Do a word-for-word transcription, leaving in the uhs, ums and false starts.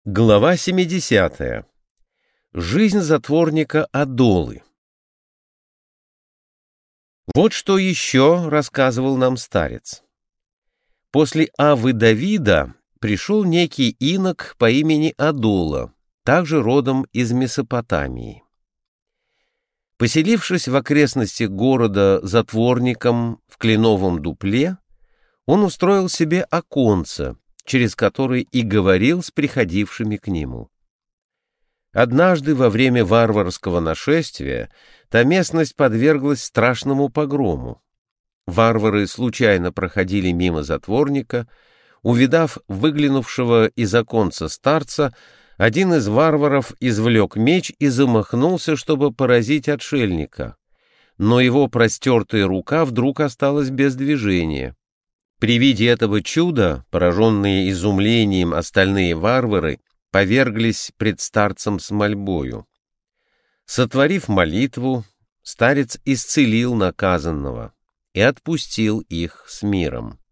Глава семидесятая. Жизнь затворника Адолы. Вот что еще рассказывал нам старец. После Аввы Давида пришел некий инок по имени Адола, также родом из Месопотамии. Поселившись в окрестности города затворником в кленовом дупле, он устроил себе оконце, через который и говорил с приходившими к нему. Однажды во время варварского нашествия та местность подверглась страшному погрому. Варвары случайно проходили мимо затворника. Увидав выглянувшего из оконца старца, один из варваров извлек меч и замахнулся, чтобы поразить отшельника. Но его простертая рука вдруг осталась без движения. При виде этого чуда, пораженные изумлением остальные варвары, поверглись пред старцем с мольбою. Сотворив молитву, старец исцелил наказанного и отпустил их с миром.